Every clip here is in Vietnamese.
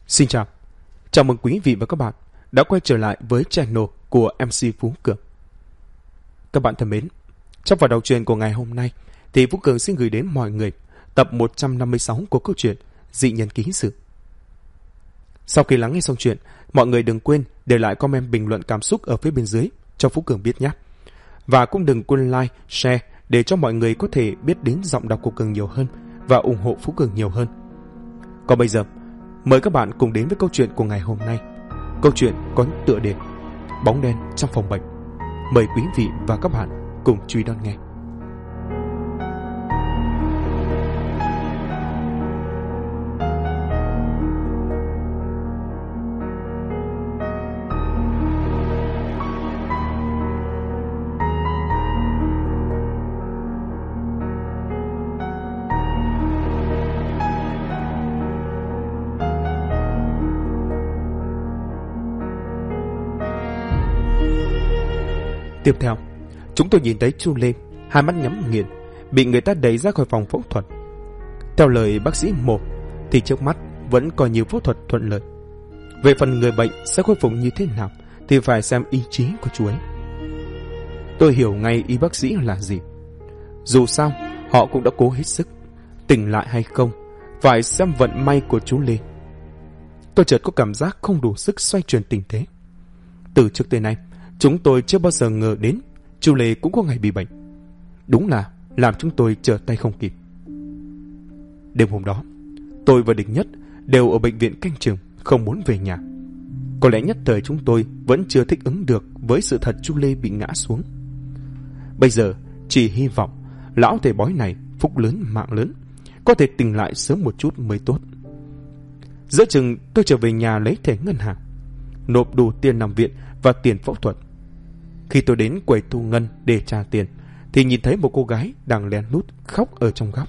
Xin chào, chào mừng quý vị và các bạn đã quay trở lại với channel của MC Phú Cường. Các bạn thân mến, trong phần đầu truyện của ngày hôm nay thì Phú Cường xin gửi đến mọi người tập 156 của câu chuyện Dị Nhân Ký Sự. Sau khi lắng nghe xong chuyện, mọi người đừng quên để lại comment bình luận cảm xúc ở phía bên dưới cho Phú Cường biết nhé. Và cũng đừng quên like, share để cho mọi người có thể biết đến giọng đọc của Cường nhiều hơn và ủng hộ Phú Cường nhiều hơn. Còn bây giờ, mời các bạn cùng đến với câu chuyện của ngày hôm nay. Câu chuyện có tựa đề Bóng đen trong phòng bệnh. Mời quý vị và các bạn cùng chú ý đón nghe. Tiếp theo, chúng tôi nhìn thấy Chu Lê, hai mắt nhắm nghiền, bị người ta đẩy ra khỏi phòng phẫu thuật. Theo lời bác sĩ Mộ, thì trước mắt vẫn còn nhiều phẫu thuật thuận lợi. Về phần người bệnh sẽ khôi phục như thế nào thì phải xem ý chí của chú ấy. Tôi hiểu ngay y bác sĩ là gì. Dù sao, họ cũng đã cố hết sức. Tỉnh lại hay không, phải xem vận may của chú Lê. Tôi chợt có cảm giác không đủ sức xoay chuyển tình thế. Từ trước tới nay, chúng tôi chưa bao giờ ngờ đến Chu Lê cũng có ngày bị bệnh. Đúng là làm chúng tôi trở tay không kịp. Đêm hôm đó, tôi và Địch Nhất đều ở bệnh viện canh chừng, không muốn về nhà. Có lẽ nhất thời chúng tôi vẫn chưa thích ứng được với sự thật Chu Lê bị ngã xuống. Bây giờ chỉ hy vọng lão thầy bói này phúc lớn mạng lớn, có thể tỉnh lại sớm một chút mới tốt. Giữa chừng tôi trở về nhà lấy thẻ ngân hàng, nộp đủ tiền nằm viện và tiền phẫu thuật. Khi tôi đến quầy thu ngân để trả tiền thì nhìn thấy một cô gái đang lén lút khóc ở trong góc.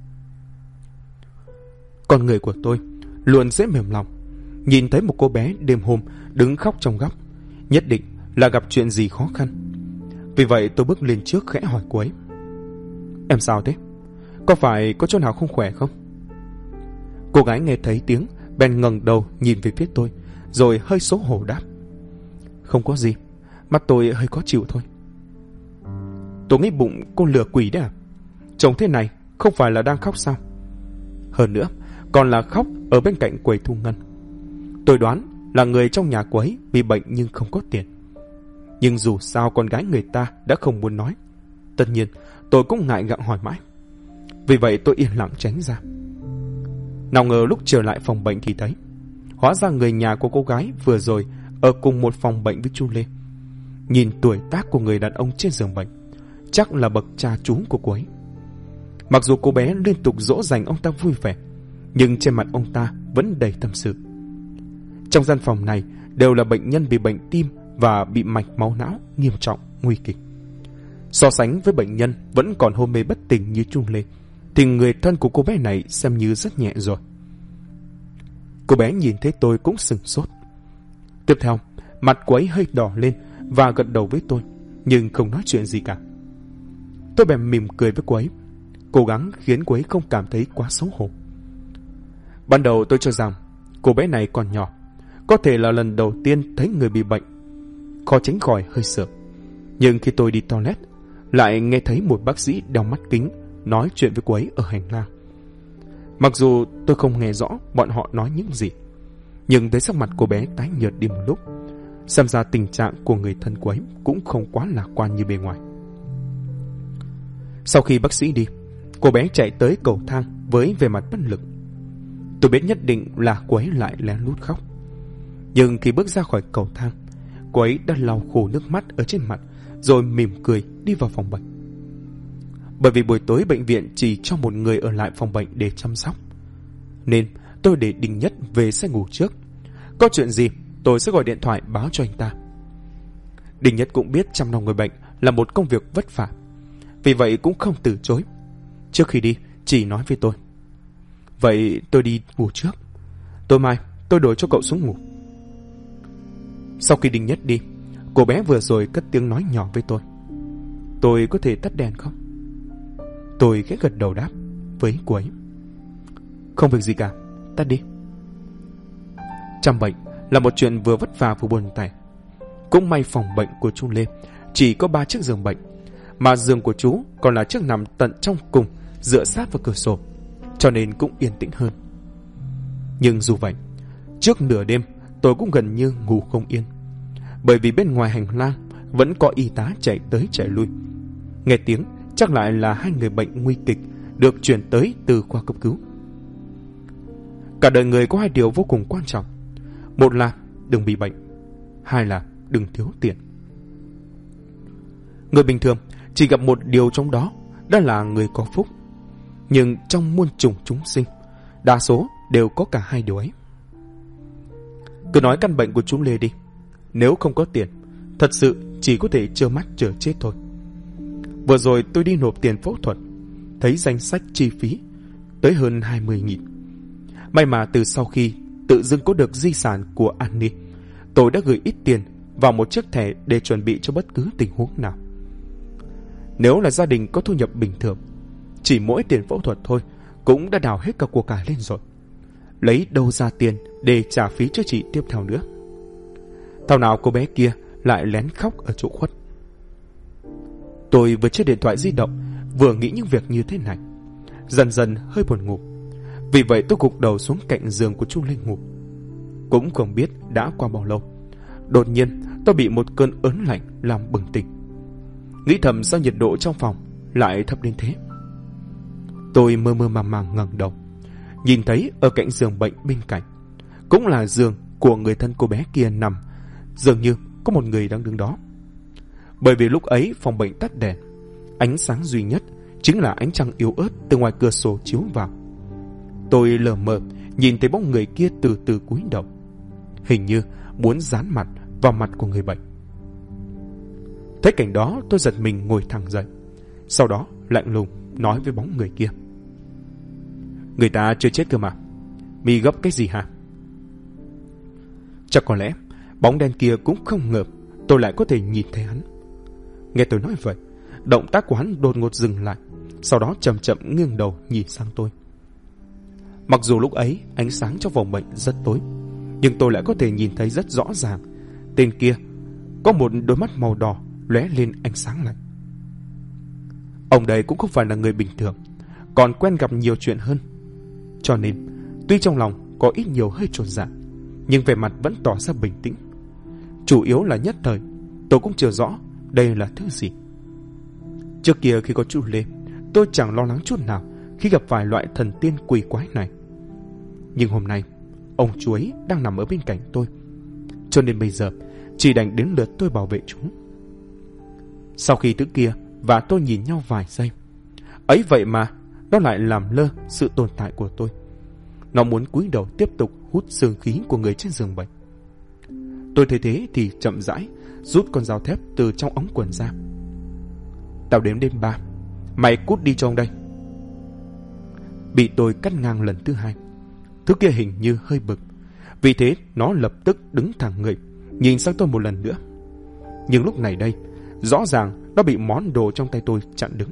Con người của tôi luôn dễ mềm lòng. Nhìn thấy một cô bé đêm hôm đứng khóc trong góc, nhất định là gặp chuyện gì khó khăn. Vì vậy tôi bước lên trước khẽ hỏi cô ấy: "Em sao thế? Có phải có chỗ nào không khỏe không?" Cô gái nghe thấy tiếng bèn ngẩng đầu nhìn về phía tôi, rồi hơi xấu hổ đáp: "Không có gì, mắt tôi hơi khó chịu thôi." Tôi nghĩ bụng cô lừa quỷ đấy à? Trông thế này không phải là đang khóc sao? Hơn nữa còn là khóc ở bên cạnh quầy thu ngân. Tôi đoán là người trong nhà cô ấy bị bệnh nhưng không có tiền. Nhưng dù sao con gái người ta đã không muốn nói. Tất nhiên tôi cũng ngại gặng hỏi mãi. Vì vậy tôi yên lặng tránh ra. Nào ngờ lúc trở lại phòng bệnh thì thấy, hóa ra người nhà của cô gái vừa rồi ở cùng một phòng bệnh với Chu Lê. Nhìn tuổi tác của người đàn ông trên giường bệnh, chắc là bậc cha chú của cô ấy. Mặc dù cô bé liên tục dỗ dành ông ta vui vẻ, nhưng trên mặt ông ta vẫn đầy tâm sự. Trong gian phòng này đều là bệnh nhân bị bệnh tim và bị mạch máu não nghiêm trọng, nguy kịch. So sánh với bệnh nhân vẫn còn hôn mê bất tỉnh như Chu Lê, thì người thân của cô bé này xem như rất nhẹ rồi. Cô bé nhìn thấy tôi cũng sửng sốt. Tiếp theo, mặt cô ấy hơi đỏ lên và gật đầu với tôi, nhưng không nói chuyện gì cả. Tôi bèn mỉm cười với cô ấy, cố gắng khiến cô ấy không cảm thấy quá xấu hổ. Ban đầu tôi cho rằng cô bé này còn nhỏ, có thể là lần đầu tiên thấy người bị bệnh, khó tránh khỏi hơi sợ. Nhưng khi tôi đi toilet, lại nghe thấy một bác sĩ đeo mắt kính nói chuyện với cô ấy ở hành lang. Mặc dù tôi không nghe rõ bọn họ nói những gì, nhưng thấy sắc mặt cô bé tái nhợt đi một lúc, xem ra tình trạng của người thân cô ấy cũng không quá lạc quan như bề ngoài. Sau khi bác sĩ đi, cô bé chạy tới cầu thang với vẻ mặt bất lực. Tôi biết nhất định là cô ấy lại lén lút khóc. Nhưng khi bước ra khỏi cầu thang, cô ấy đã lau khô nước mắt ở trên mặt, rồi mỉm cười đi vào phòng bệnh. Bởi vì buổi tối bệnh viện chỉ cho một người ở lại phòng bệnh để chăm sóc, nên tôi để Đinh Nhất về sẽ ngủ trước. Có chuyện gì tôi sẽ gọi điện thoại báo cho anh ta. Đinh Nhất cũng biết chăm nom người bệnh là một công việc vất vả, vì vậy cũng không từ chối. Trước khi đi chỉ nói với tôi: "Vậy tôi đi ngủ trước, tối mai tôi đổi cho cậu xuống ngủ." Sau khi Đinh Nhất đi, cô bé vừa rồi cất tiếng nói nhỏ với tôi: "Tôi có thể tắt đèn không?" Tôi khẽ gật đầu đáp với cô ấy: "Không việc gì cả, tắt đi." Chăm bệnh là một chuyện vừa vất vả vừa buồn tẻ. Cũng may phòng bệnh của chú Lê chỉ có 3 chiếc giường bệnh, mà giường của chú còn là chiếc nằm tận trong cùng, dựa sát vào cửa sổ, cho nên cũng yên tĩnh hơn. Nhưng dù vậy, trước nửa đêm tôi cũng gần như ngủ không yên, bởi vì bên ngoài hành lang vẫn có y tá chạy tới chạy lui. Nghe tiếng chắc lại là 2 người bệnh nguy kịch được chuyển tới từ khoa cấp cứu. Cả đời người có 2 điều vô cùng quan trọng. Một là đừng bị bệnh, 2 là đừng thiếu tiền. Người bình thường chỉ gặp một điều trong đó, đó là người có phúc. Nhưng trong muôn trùng chúng sinh, đa số đều có cả 2 điều ấy. Cứ nói căn bệnh của chú Lê đi, nếu không có tiền, thật sự chỉ có thể trơ mắt chờ chết thôi. Vừa rồi tôi đi nộp tiền phẫu thuật, thấy danh sách chi phí tới hơn 20.000. May mà từ sau khi tự dưng có được di sản của Annie, tôi đã gửi ít tiền vào một chiếc thẻ để chuẩn bị cho bất cứ tình huống nào. Nếu là gia đình có thu nhập bình thường, chỉ mỗi tiền phẫu thuật thôi cũng đã đào hết cả của cải lên rồi. Lấy đâu ra tiền để trả phí chữa trị tiếp theo nữa? Thảo nào cô bé kia lại lén khóc ở chỗ khuất. Tôi vừa check điện thoại di động, vừa nghĩ những việc như thế này, dần dần hơi buồn ngủ. Vì vậy tôi gục đầu xuống cạnh giường của chú Linh ngủ. Cũng không biết đã qua bao lâu, đột nhiên tôi bị một cơn ớn lạnh làm bừng tỉnh. Nghĩ thầm sao nhiệt độ trong phòng lại thấp đến thế. Tôi mơ mơ màng màng ngẩng đầu, nhìn thấy ở cạnh giường bệnh bên cạnh, cũng là giường của người thân cô bé kia nằm, dường như có một người đang đứng đó. Bởi vì lúc ấy phòng bệnh tắt đèn, ánh sáng duy nhất chính là ánh trăng yếu ớt từ ngoài cửa sổ chiếu vào. Tôi lờ mờ nhìn thấy bóng người kia từ từ cúi đầu, hình như muốn dán mặt vào mặt của người bệnh. Thấy cảnh đó tôi giật mình ngồi thẳng dậy, sau đó lạnh lùng nói với bóng người kia: Người ta chưa chết cơ mà, mi gấp cái gì hả? Chắc có lẽ bóng đen kia cũng không ngờ tôi lại có thể nhìn thấy hắn. Nghe tôi nói vậy, động tác của hắn đột ngột dừng lại, sau đó chậm chậm nghiêng đầu nhìn sang tôi. Mặc dù lúc ấy ánh sáng trong phòng bệnh rất tối, nhưng tôi lại có thể nhìn thấy rất rõ ràng tên kia có một đôi mắt màu đỏ lóe lên ánh sáng lạnh. Ông đây cũng không phải là người bình thường, còn quen gặp nhiều chuyện hơn, cho nên tuy trong lòng có ít nhiều hơi chột dạ, nhưng về mặt vẫn tỏ ra bình tĩnh. Chủ yếu là nhất thời tôi cũng chưa rõ đây là thứ gì. Trước kia khi có chú Lê, tôi chẳng lo lắng chút nào khi gặp phải loại thần tiên quỷ quái này. Nhưng hôm nay ông chú ấy đang nằm ở bên cạnh tôi, cho nên bây giờ chỉ đành đến lượt tôi bảo vệ chú. Sau khi thứ kia và tôi nhìn nhau vài giây, ấy vậy mà nó lại làm lơ sự tồn tại của tôi. Nó muốn cúi đầu tiếp tục hút xương khí của người trên giường bệnh. Tôi thấy thế thì chậm rãi rút con dao thép từ trong ống quần ra. Tao đếm đến 3, mày cút đi cho ông đây. Bị tôi cắt ngang lần thứ 2, thứ kia hình như hơi bực, vì thế nó lập tức đứng thẳng người, nhìn sang tôi một lần nữa. Nhưng lúc này đây, rõ ràng nó bị món đồ trong tay tôi chặn đứng.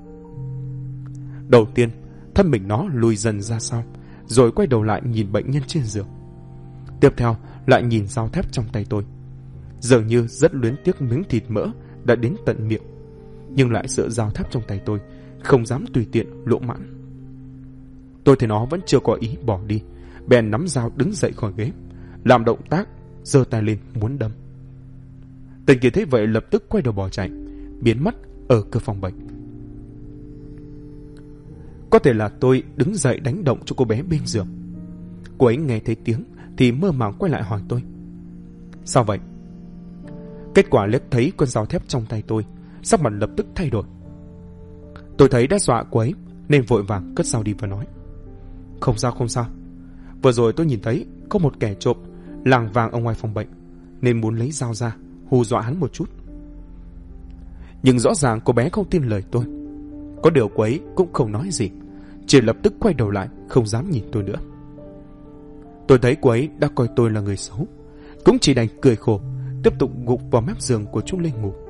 Đầu tiên, thân mình nó lùi dần ra sau, rồi quay đầu lại nhìn bệnh nhân trên giường. Tiếp theo lại nhìn dao thép trong tay tôi, dường như rất luyến tiếc miếng thịt mỡ đã đến tận miệng, nhưng lại sợ dao thép trong tay tôi, không dám tùy tiện lỗ mãn. Tôi thấy nó vẫn chưa có ý bỏ đi, bèn nắm dao đứng dậy khỏi ghế, làm động tác giơ tay lên muốn đâm. Tên kia thấy vậy lập tức quay đầu bỏ chạy, biến mất ở cửa phòng bệnh. Có thể là tôi đứng dậy đánh động cho cô bé bên giường. Cô ấy nghe thấy tiếng thì mơ màng quay lại hỏi tôi: Sao vậy? Kết quả liếc thấy con dao thép trong tay tôi, sắc mặt lập tức thay đổi. Tôi thấy đã dọa cô ấy nên vội vàng cất dao đi và nói: Không sao không sao, vừa rồi tôi nhìn thấy có một kẻ trộm lảng vàng ở ngoài phòng bệnh, nên muốn lấy dao ra hù dọa hắn một chút. Nhưng rõ ràng cô bé không tin lời tôi. Có điều cô ấy cũng không nói gì, chỉ lập tức quay đầu lại, không dám nhìn tôi nữa. Tôi thấy cô ấy đã coi tôi là người xấu, cũng chỉ đành cười khổ, tiếp tục gục vào mép giường của chú Linh ngủ.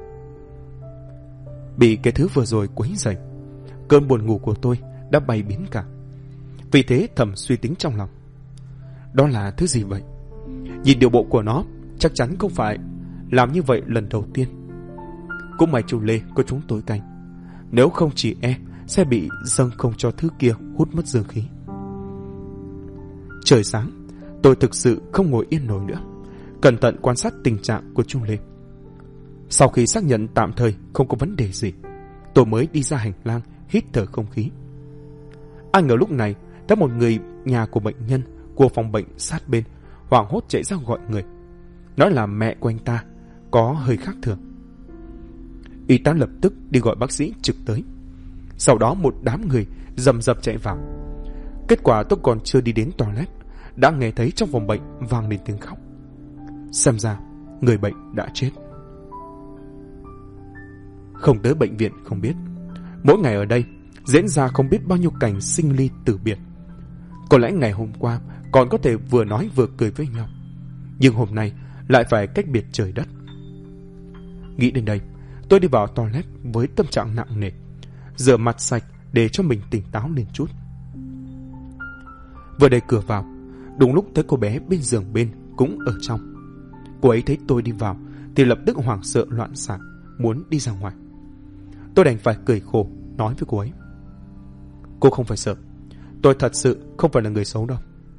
Bị cái thứ vừa rồi quấy rầy, cơn buồn ngủ của tôi đã bay biến cả. Vì thế thầm suy tính trong lòng: Đó là thứ gì vậy? Nhìn điều bộ của nó, chắc chắn không phải làm như vậy lần đầu tiên. Cũng may chú Lê có chúng tôi canh, nếu không chỉ sẽ bị dâng không cho thứ kia hút mất dương khí. Trời sáng, tôi thực sự không ngồi yên nổi nữa, cẩn thận quan sát tình trạng của chú Lê. Sau khi xác nhận tạm thời không có vấn đề gì, tôi mới đi ra hành lang hít thở không khí. Ai ngờ lúc này có một người nhà của bệnh nhân của phòng bệnh sát bên hoảng hốt chạy ra gọi người, nói là mẹ của anh ta có hơi khác thường. Y tá lập tức đi gọi bác sĩ trực tới. Sau đó một đám người rầm rập chạy vào. Kết quả tôi còn chưa đi đến toilet đã nghe thấy trong phòng bệnh vang lên tiếng khóc. Xem ra người bệnh đã chết. Không tới bệnh viện không biết, mỗi ngày ở đây diễn ra không biết bao nhiêu cảnh sinh ly tử biệt. Có lẽ ngày hôm qua còn có thể vừa nói vừa cười với nhau, nhưng hôm nay lại phải cách biệt trời đất. Nghĩ đến đây, tôi đi vào toilet với tâm trạng nặng nề, rửa mặt sạch để cho mình tỉnh táo lên chút. Vừa đẩy cửa vào, đúng lúc thấy cô bé bên giường bên cũng ở trong. Cô ấy thấy tôi đi vào thì lập tức hoảng sợ loạn xạ, muốn đi ra ngoài. Tôi đành phải cười khổ nói với cô ấy: cô không phải sợ, tôi thật sự không phải là người xấu đâu.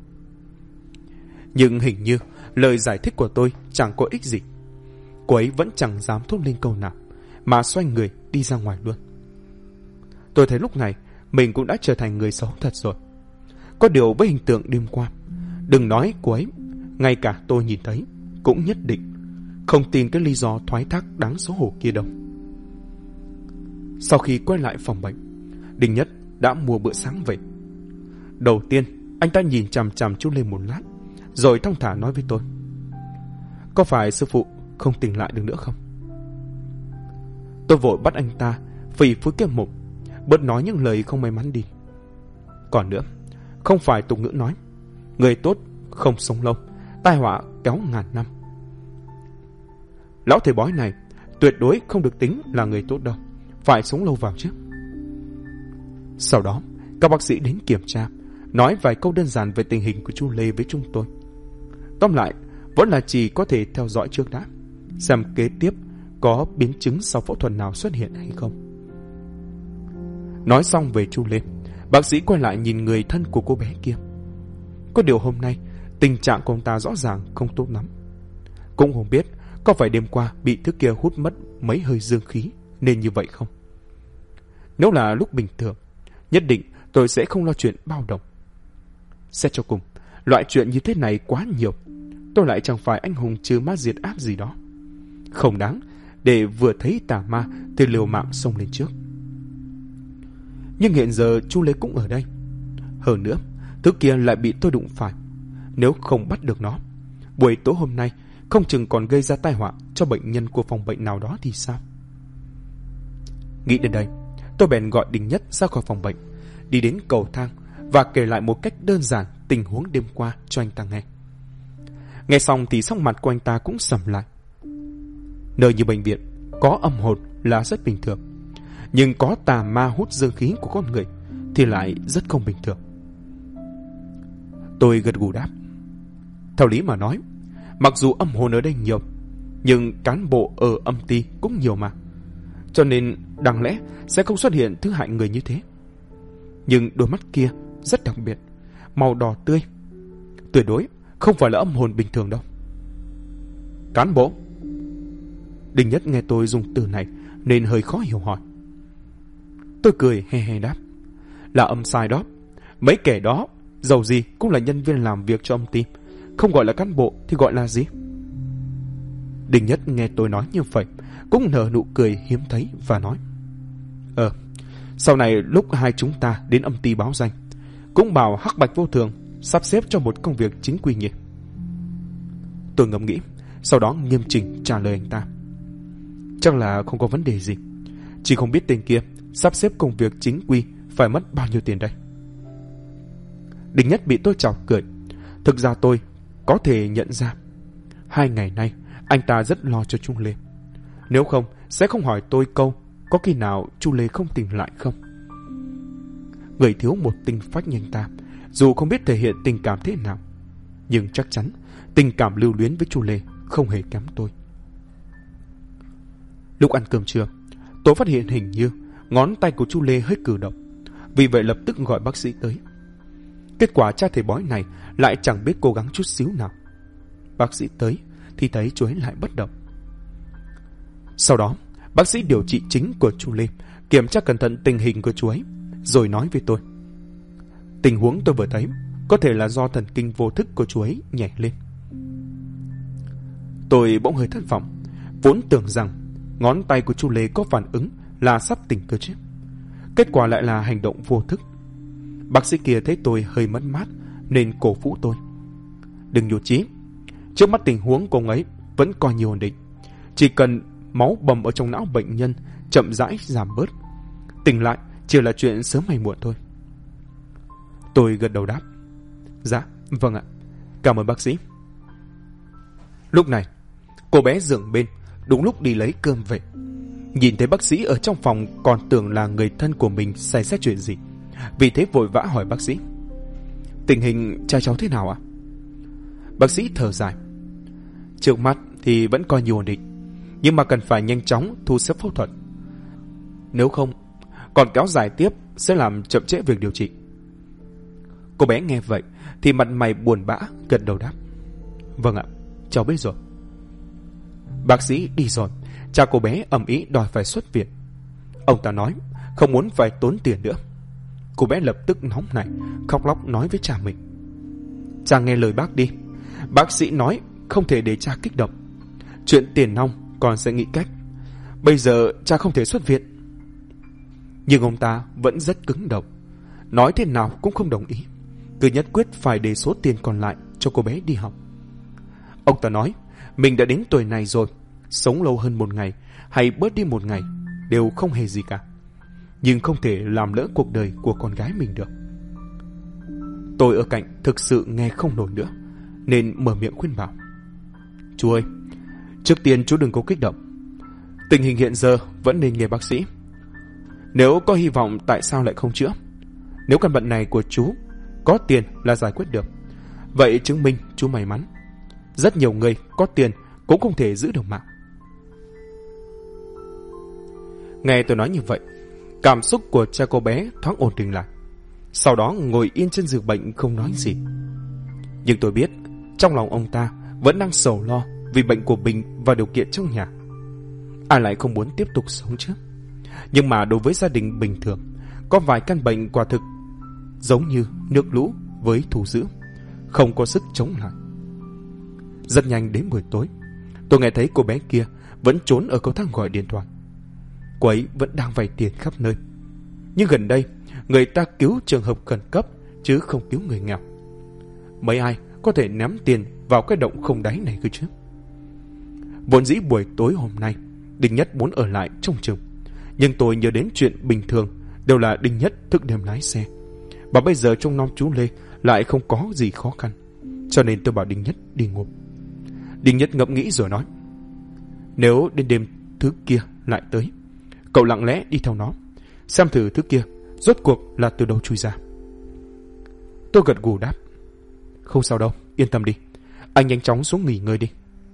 Nhưng hình như lời giải thích của tôi chẳng có ích gì. Cô ấy vẫn chẳng dám thốt lên câu nào, mà xoay người đi ra ngoài luôn. Tôi thấy lúc này mình cũng đã trở thành người xấu thật rồi. Có điều với hình tượng đêm qua, đừng nói cô ấy, ngay cả tôi nhìn thấy cũng nhất định không tin cái lý do thoái thác đáng xấu hổ kia đâu. Sau khi quay lại phòng bệnh, Đinh Nhất đã mua bữa sáng về. Đầu tiên anh ta nhìn chằm chằm chú Lê một lát, rồi thong thả nói với tôi: có phải sư phụ không tỉnh lại được nữa không? Tôi vội bắt anh ta phì phối cái mồm, bớt nói những lời không may mắn đi. Còn nữa, không phải tục ngữ nói người tốt không sống lâu, tai họa kéo ngàn năm. Lão thầy bói này tuyệt đối không được tính là người tốt đâu, phải sống lâu vào chứ. Sau đó các bác sĩ đến kiểm tra, nói vài câu đơn giản về tình hình của chú Lê với chúng tôi. Tóm lại vẫn là chỉ có thể theo dõi trước đã, xem kế tiếp có biến chứng sau phẫu thuật nào xuất hiện hay không. Nói xong về chú Lê, bác sĩ quay lại nhìn người thân của cô bé kia. Có điều hôm nay tình trạng của ông ta rõ ràng không tốt lắm. Cũng không biết có phải đêm qua bị thứ kia hút mất mấy hơi dương khí nên như vậy không. Nếu là lúc bình thường, nhất định tôi sẽ không lo chuyện bao đồng. Xét cho cùng, loại chuyện như thế này quá nhiều, tôi lại chẳng phải anh hùng trừ ma diệt ác gì đó, không đáng để vừa thấy tà ma thì liều mạng xông lên trước. Nhưng hiện giờ chú Lê cũng ở đây. Hơn nữa, thứ kia lại bị tôi đụng phải. Nếu không bắt được nó, buổi tối hôm nay không chừng còn gây ra tai họa cho bệnh nhân của phòng bệnh nào đó thì sao? Nghĩ đến đây, tôi bèn gọi Đình Nhất ra khỏi phòng bệnh, đi đến cầu thang và kể lại một cách đơn giản tình huống đêm qua cho anh ta nghe. Nghe xong thì sắc mặt của anh ta cũng sầm lại. Nơi như bệnh viện có âm hồn là rất bình thường, nhưng có tà ma hút dương khí của con người thì lại rất không bình thường. Tôi gật gù đáp: theo lý mà nói, mặc dù âm hồn ở đây nhiều, nhưng cán bộ ở âm ty cũng nhiều mà, cho nên đáng lẽ sẽ không xuất hiện thứ hại người như thế. Nhưng đôi mắt kia rất đặc biệt, màu đỏ tươi, tuyệt đối không phải là âm hồn bình thường đâu. Cán bộ? Đình Nhất nghe tôi dùng từ này nên hơi khó hiểu hỏi. Tôi cười he he đáp: là âm sai đó. Mấy kẻ đó dầu gì cũng là nhân viên làm việc cho âm ty, không gọi là cán bộ thì gọi là gì? Đình Nhất nghe tôi nói như vậy cũng nở nụ cười hiếm thấy và nói: sau này lúc hai chúng ta đến âm ty báo danh, cũng bảo Hắc Bạch Vô Thường sắp xếp cho một công việc chính quy nhỉ. Tôi ngẫm nghĩ, sau đó nghiêm chỉnh trả lời anh ta: chắc là không có vấn đề gì, chỉ không biết tên kia sắp xếp công việc chính quy phải mất bao nhiêu tiền đây. Đình Nhất bị tôi chọc cười. Thực ra tôi có thể nhận ra 2 ngày nay anh ta rất lo cho chú Lê. Nếu không sẽ không hỏi tôi câu có khi nào chú Lê không tỉnh lại không. Người thiếu một tinh phách như anh ta, dù không biết thể hiện tình cảm thế nào, Nhưng chắc chắn tình cảm lưu luyến với chú Lê không hề kém tôi. Lúc ăn cơm trưa, tôi phát hiện hình như ngón tay của chú Lê hơi cử động, vì vậy lập tức gọi bác sĩ tới. Kết quả cha thầy bói này lại chẳng biết cố gắng chút xíu nào. Bác sĩ tới thì thấy chú ấy lại bất động. Sau đó, bác sĩ điều trị chính của chú Lê kiểm tra cẩn thận tình hình của chú ấy, rồi nói với tôi. Tình huống tôi vừa thấy có thể là do thần kinh vô thức của chú ấy nhảy lên. Tôi bỗng hơi thất vọng, vốn tưởng rằng ngón tay của chú Lê có phản ứng là sắp tỉnh cơ chứ. Kết quả lại là hành động vô thức. Bác sĩ kia thấy tôi hơi mất mát nên cổ vũ tôi. Đừng nhụt chí, trước mắt tình huống của ông ấy vẫn coi như ổn định. Chỉ cần máu bầm ở trong não bệnh nhân chậm rãi giảm bớt, tỉnh lại chỉ là chuyện sớm hay muộn thôi. Tôi gật đầu đáp. Dạ, vâng ạ, cảm ơn bác sĩ. Lúc này, cô bé giường bên đúng lúc đi lấy cơm về. Nhìn thấy bác sĩ ở trong phòng còn tưởng là người thân của mình xảy ra chuyện gì, vì thế vội vã hỏi bác sĩ. Tình hình cha cháu thế nào ạ? Bác sĩ thở dài. Trước mắt thì vẫn coi như ổn định, nhưng mà cần phải nhanh chóng thu xếp phẫu thuật. Nếu không, còn kéo dài tiếp sẽ làm chậm trễ việc điều trị. Cô bé nghe vậy thì mặt mày buồn bã gật đầu đáp. Vâng ạ, cháu biết rồi. Bác sĩ đi rồi, cha cô bé ầm ĩ đòi phải xuất viện. Ông ta nói không muốn phải tốn tiền nữa. Cô bé lập tức nóng nảy, khóc lóc nói với cha mình. Cha nghe lời bác đi. Bác sĩ nói không thể để cha kích động. Chuyện tiền nong còn sẽ nghĩ cách. Bây giờ cha không thể xuất viện. Nhưng ông ta vẫn rất cứng đầu, nói thế nào cũng không đồng ý, cứ nhất quyết phải để số tiền còn lại cho cô bé đi học. Ông ta nói mình đã đến tuổi này rồi, sống lâu hơn một ngày hay bớt đi một ngày đều không hề gì cả, nhưng không thể làm lỡ cuộc đời của con gái mình được. Tôi ở cạnh thực sự nghe không nổi nữa, nên mở miệng khuyên bảo. Chú ơi, trước tiên chú đừng có kích động. Tình hình hiện giờ vẫn nên nghe bác sĩ. Nếu có hy vọng tại sao lại không chữa? Nếu căn bệnh này của chú có tiền là giải quyết được, vậy chứng minh chú may mắn. Rất nhiều người có tiền cũng không thể giữ được mạng. Nghe tôi nói như vậy, cảm xúc của cha cô bé thoáng ổn định lại. Sau đó ngồi yên trên giường bệnh không nói gì. Nhưng tôi biết trong lòng ông ta vẫn đang sầu lo vì bệnh của mình và điều kiện trong nhà. Ai lại không muốn tiếp tục sống chứ? Nhưng mà đối với gia đình bình thường, có vài căn bệnh quả thực giống như nước lũ với thú dữ, không có sức chống lại. Rất nhanh đến buổi tối, tôi nghe thấy cô bé kia vẫn trốn ở cầu thang gọi điện thoại. Cô ấy vẫn đang vay tiền khắp nơi. Nhưng gần đây, người ta cứu trường hợp khẩn cấp chứ không cứu người nghèo. Mấy ai có thể ném tiền vào cái động không đáy này cơ chứ? Vốn dĩ buổi tối hôm nay, Đinh Nhất muốn ở lại trông chừng. Nhưng tôi nhớ đến chuyện bình thường đều là Đinh Nhất thức đêm lái xe. Và bây giờ trong nom chú Lê lại không có gì khó khăn, cho nên tôi bảo Đinh Nhất đi ngủ. Đinh Nhất ngẫm nghĩ rồi nói. Nếu đến đêm thứ kia lại tới, cậu lặng lẽ đi theo nó, xem thử thứ kia rốt cuộc là từ đâu chui ra. Tôi gật gù đáp. Không sao đâu, yên tâm đi. Anh nhanh chóng xuống nghỉ ngơi đi.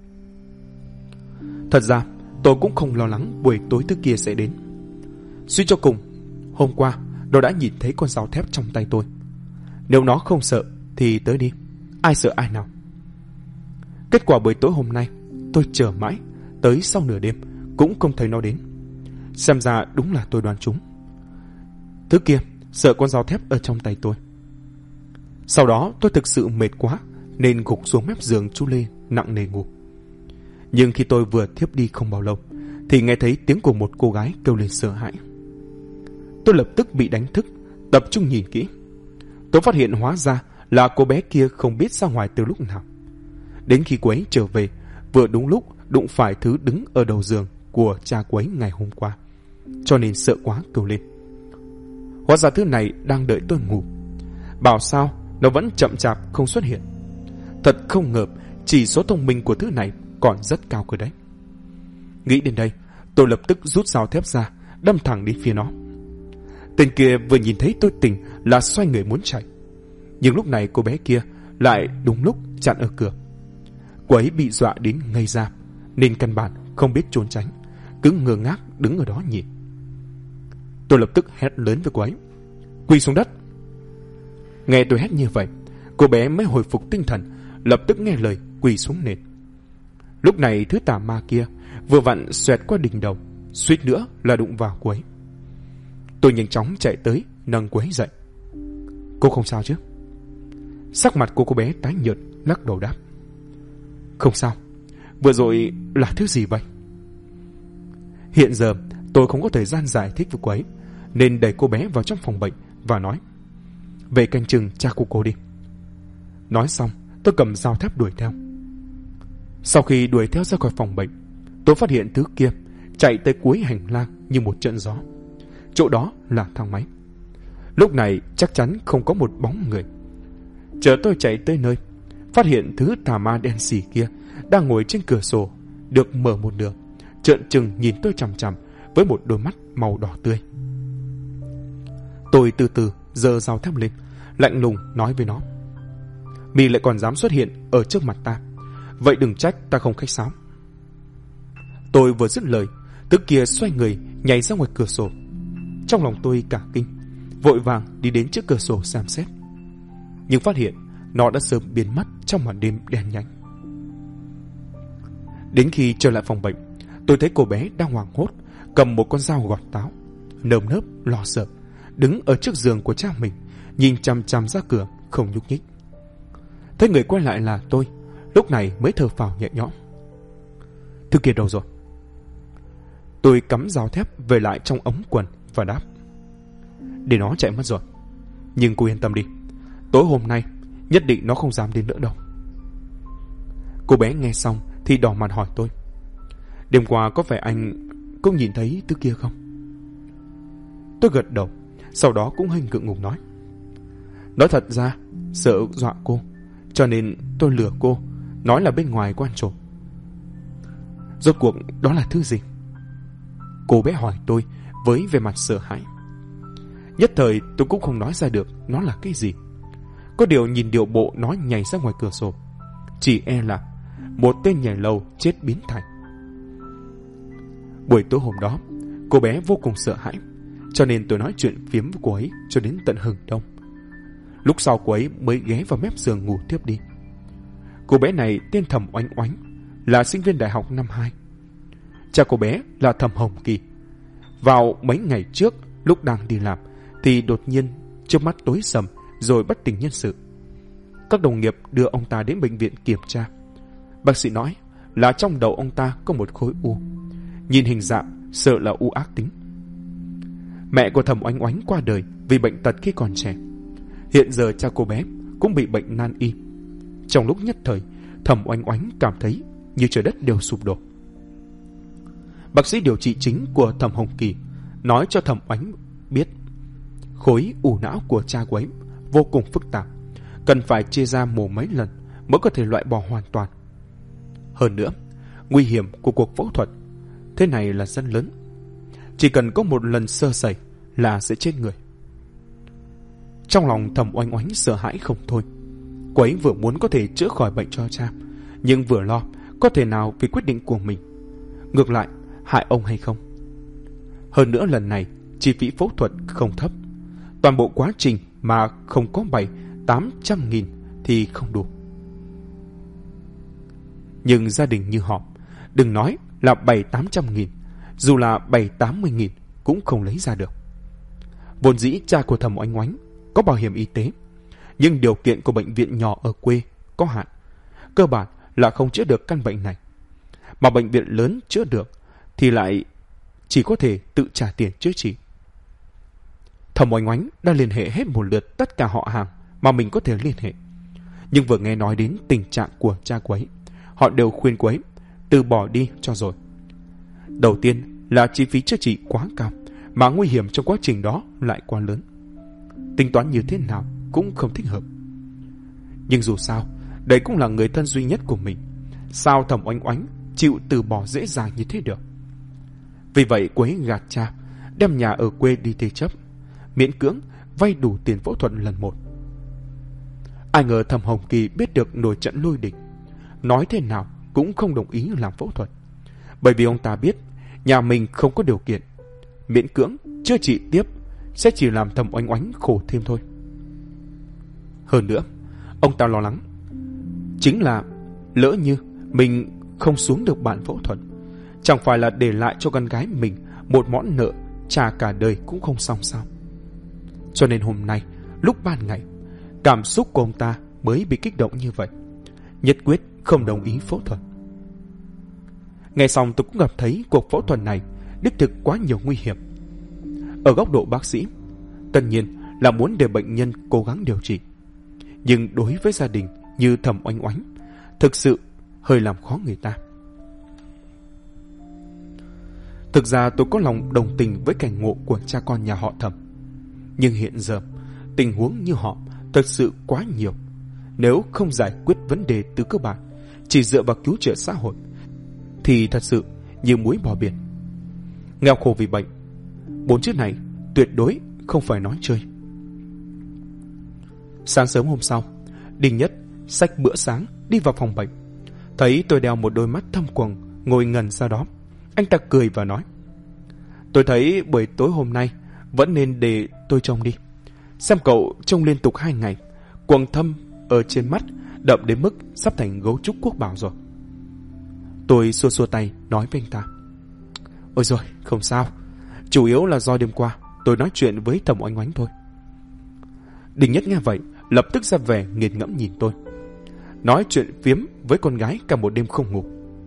Thật ra tôi cũng không lo lắng buổi tối thứ kia sẽ đến. Suy cho cùng, hôm qua nó đã nhìn thấy con dao thép trong tay tôi. Nếu nó không sợ thì tới đi, ai sợ ai nào. Kết quả buổi tối hôm nay tôi chờ mãi tới sau nửa đêm cũng không thấy nó đến. Xem ra đúng là tôi đoán trúng. Thứ kia sợ con dao thép ở trong tay tôi. Sau đó tôi thực sự mệt quá nên gục xuống mép giường chú Lê nặng nề ngủ. Nhưng khi tôi vừa thiếp đi không bao lâu thì nghe thấy tiếng của một cô gái kêu lên sợ hãi. Tôi lập tức bị đánh thức, tập trung nhìn kỹ. Tôi phát hiện hóa ra là cô bé kia không biết ra ngoài từ lúc nào. Đến khi cô ấy trở về, vừa đúng lúc đụng phải thứ đứng ở đầu giường của cha cô ấy ngày hôm qua, cho nên sợ quá kêu lên. Hóa ra thứ này đang đợi tôi ngủ. Bảo sao nó vẫn chậm chạp không xuất hiện. Thật không ngờ chỉ số thông minh của thứ này còn rất cao cơ đấy. Nghĩ đến đây, tôi lập tức rút dao thép ra, đâm thẳng đi phía nó. Tên kia vừa nhìn thấy tôi tỉnh là xoay người muốn chạy. Nhưng lúc này cô bé kia lại đúng lúc chặn ở cửa. Cô ấy bị dọa đến ngây ra, nên căn bản không biết trốn tránh, cứ ngơ ngác đứng ở đó nhìn. Tôi lập tức hét lớn với cô ấy: quỳ xuống đất. Nghe tôi hét như vậy, cô bé mới hồi phục tinh thần, lập tức nghe lời quỳ xuống nền. Lúc này thứ tà ma kia vừa vặn xoẹt qua đỉnh đầu, suýt nữa là đụng vào cô ấy. Tôi nhanh chóng chạy tới nâng cô ấy dậy. Cô không sao chứ? Sắc mặt của cô bé tái nhợt, lắc đầu đáp: không sao. Vừa rồi là thứ gì vậy? Hiện giờ tôi không có thời gian giải thích với cô ấy, nên đẩy cô bé vào trong phòng bệnh và nói: về canh chừng cha của cô đi. Nói xong, tôi cầm dao thép đuổi theo. Sau khi đuổi theo ra khỏi phòng bệnh, tôi phát hiện thứ kia chạy tới cuối hành lang như một trận gió. Chỗ đó là thang máy. Lúc này chắc chắn không có một bóng người. Chờ tôi chạy tới nơi, phát hiện thứ tà ma đen xì kia đang ngồi trên cửa sổ, được mở một nửa, trợn trừng nhìn tôi chằm chằm với một đôi mắt màu đỏ tươi. Tôi từ từ giơ dao thép lên, lạnh lùng nói với nó: mì lại còn dám xuất hiện ở trước mặt ta, vậy đừng trách ta không khách sáo. Tôi vừa dứt lời, thứ kia xoay người nhảy ra ngoài cửa sổ. Trong lòng tôi cả kinh, vội vàng đi đến trước cửa sổ xem xét, nhưng phát hiện nó đã sớm biến mất trong màn đêm đen nhánh. Đến khi trở lại phòng bệnh, tôi thấy cô bé đang hoảng hốt, cầm một con dao gọt táo, nơm nớp lo sợ, đứng ở trước giường của cha mình, nhìn chằm chằm ra cửa không nhúc nhích. Thấy người quay lại là tôi, lúc này mới thở phào nhẹ nhõm. Thứ kia đâu rồi? Tôi cắm dao thép về lại trong ống quần và đáp: để nó chạy mất rồi. Nhưng cô yên tâm đi, tối hôm nay nhất định nó không dám đến nữa đâu. Cô bé nghe xong thì đỏ mặt hỏi tôi: đêm qua có phải anh cũng nhìn thấy thứ kia không? Tôi gật đầu, sau đó cũng hơi ngượng ngùng nói: nói thật ra sợ dọa cô, cho nên tôi lừa cô, nói là bên ngoài có ăn trộm. Rốt cuộc đó là thứ gì? Cô bé hỏi tôi với vẻ mặt sợ hãi. Nhất thời tôi cũng không nói ra được nó là cái gì. Có điều nhìn điệu bộ nó nhảy ra ngoài cửa sổ, chỉ e là một tên nhảy lầu chết biến thành. Buổi tối hôm đó, cô bé vô cùng sợ hãi, cho nên tôi nói chuyện phiếm với cô ấy cho đến tận hừng đông. Lúc sau cô ấy mới ghé vào mép giường ngủ tiếp đi. Cô bé này tên Thẩm Oánh Oánh, là sinh viên đại học năm 2. Cha cô bé là Thẩm Hồng Kỳ. Vào mấy ngày trước, lúc đang đi làm, thì đột nhiên trước mắt tối sầm rồi bất tỉnh nhân sự. Các đồng nghiệp đưa ông ta đến bệnh viện kiểm tra. Bác sĩ nói là trong đầu ông ta có một khối u. Nhìn hình dạng sợ là u ác tính. Mẹ của Thẩm Oánh Oánh qua đời vì bệnh tật khi còn trẻ. Hiện giờ cha cô bé cũng bị bệnh nan y. Trong lúc nhất thời, Thẩm Oánh Oánh cảm thấy như trời đất đều sụp đổ. Bác sĩ điều trị chính của Thẩm Hồng Kỳ nói cho Thẩm Oánh biết khối u não của cha cô ấy vô cùng phức tạp, cần phải chia ra mổ mấy lần mới có thể loại bỏ hoàn toàn. Hơn nữa, nguy hiểm của cuộc phẫu thuật thế này là rất lớn. Chỉ cần có một lần sơ sẩy là sẽ chết người. Trong lòng Thẩm Oánh Oánh sợ hãi không thôi. Cô ấy vừa muốn có thể chữa khỏi bệnh cho cha, nhưng vừa lo có thể nào vì quyết định của mình ngược lại hại ông hay không. Hơn nữa lần này chi phí phẫu thuật không thấp, toàn bộ quá trình mà không có 700-800 nghìn thì không đủ. Nhưng gia đình như họ, đừng nói là 700-800 nghìn, dù là 780 nghìn cũng không lấy ra được. Vốn dĩ cha của Thẩm Oánh Oánh có bảo hiểm y tế, nhưng điều kiện của bệnh viện nhỏ ở quê có hạn, cơ bản là không chữa được căn bệnh này. Mà bệnh viện lớn chữa được thì lại chỉ có thể tự trả tiền chữa trị. Thẩm Oánh Oánh đã liên hệ hết một lượt tất cả họ hàng mà mình có thể liên hệ, nhưng vừa nghe nói đến tình trạng của cha cô ấy, họ đều khuyên cô ấy từ bỏ đi cho rồi. Đầu tiên là chi phí chữa trị quá cao, mà nguy hiểm trong quá trình đó lại quá lớn. Tính toán như thế nào cũng không thích hợp. Nhưng dù sao, đây cũng là người thân duy nhất của mình, sao Thẩm Oánh Oánh chịu từ bỏ dễ dàng như thế được. Vì vậy cô ấy gạt cha, đem nhà ở quê đi thế chấp, miễn cưỡng vay đủ tiền phẫu thuật lần một. Ai ngờ Thẩm Hồng Kỳ biết được nổi trận lôi đình, nói thế nào cũng không đồng ý làm phẫu thuật, bởi vì ông ta biết nhà mình không có điều kiện, miễn cưỡng chữa trị tiếp sẽ chỉ làm Thẩm Oánh Oánh khổ thêm thôi. Hơn nữa, ông ta lo lắng chính là lỡ như mình không xuống được bàn phẫu thuật, chẳng phải là để lại cho con gái mình một món nợ trả cả đời cũng không xong sao. Cho nên hôm nay lúc ban ngày, cảm xúc của ông ta mới bị kích động như vậy, nhất quyết không đồng ý phẫu thuật. Nghe xong tôi cũng gặp thấy cuộc phẫu thuật này đích thực quá nhiều nguy hiểm. Ở góc độ bác sĩ, tất nhiên là muốn để bệnh nhân cố gắng điều trị, nhưng đối với gia đình như Thẩm Oánh Oánh, thực sự hơi làm khó người ta. Thực ra tôi có lòng đồng tình với cảnh ngộ của cha con nhà họ Thẩm, nhưng hiện giờ tình huống như họ thật sự quá nhiều. Nếu không giải quyết vấn đề từ cơ bản, chỉ dựa vào cứu trợ xã hội, thì thật sự như muối bỏ biển. Nghèo khổ vì bệnh, 4 chữ này tuyệt đối không phải nói chơi. Sáng sớm hôm sau, Đinh Nhất xách bữa sáng đi vào phòng bệnh, thấy tôi đeo một đôi mắt thâm quầng ngồi ngần ra đó. Anh ta cười và nói: tôi thấy buổi tối hôm nay vẫn nên để tôi trông đi. Xem cậu trông liên tục 2 ngày, quầng thâm ở trên mắt đậm đến mức sắp thành gấu trúc quốc bảo rồi. Tôi xua xua tay nói với anh ta: ôi rồi, không sao, chủ yếu là do đêm qua tôi nói chuyện với Thẩm Oánh Oánh thôi. Đinh Nhất nghe vậy lập tức ra vẻ nghiền ngẫm nhìn tôi, nói chuyện phiếm với con gái cả một đêm không ngủ.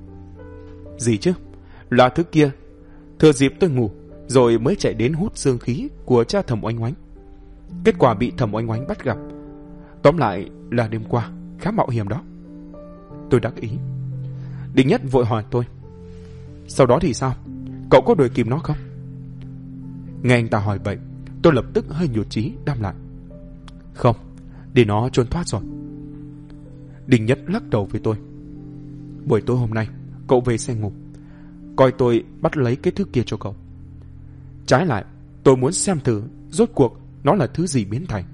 Gì chứ, là thứ kia thừa dịp tôi ngủ rồi mới chạy đến hút dương khí của cha Thẩm Oánh Oánh, kết quả bị Thẩm Oánh Oánh bắt gặp. Tóm lại là đêm qua khá mạo hiểm đó. Tôi đắc ý. Đinh Nhất vội hỏi tôi: sau đó thì sao, cậu có đuổi kịp nó không? Nghe anh ta hỏi vậy, tôi lập tức hơi nhụt chí đáp lại: không, để nó trốn thoát rồi. Đinh Nhất lắc đầu với tôi: buổi tối hôm nay cậu về xe ngủ, coi tôi bắt lấy cái thứ kia cho cậu. Trái lại, tôi muốn xem thử rốt cuộc nó là thứ gì biến thành.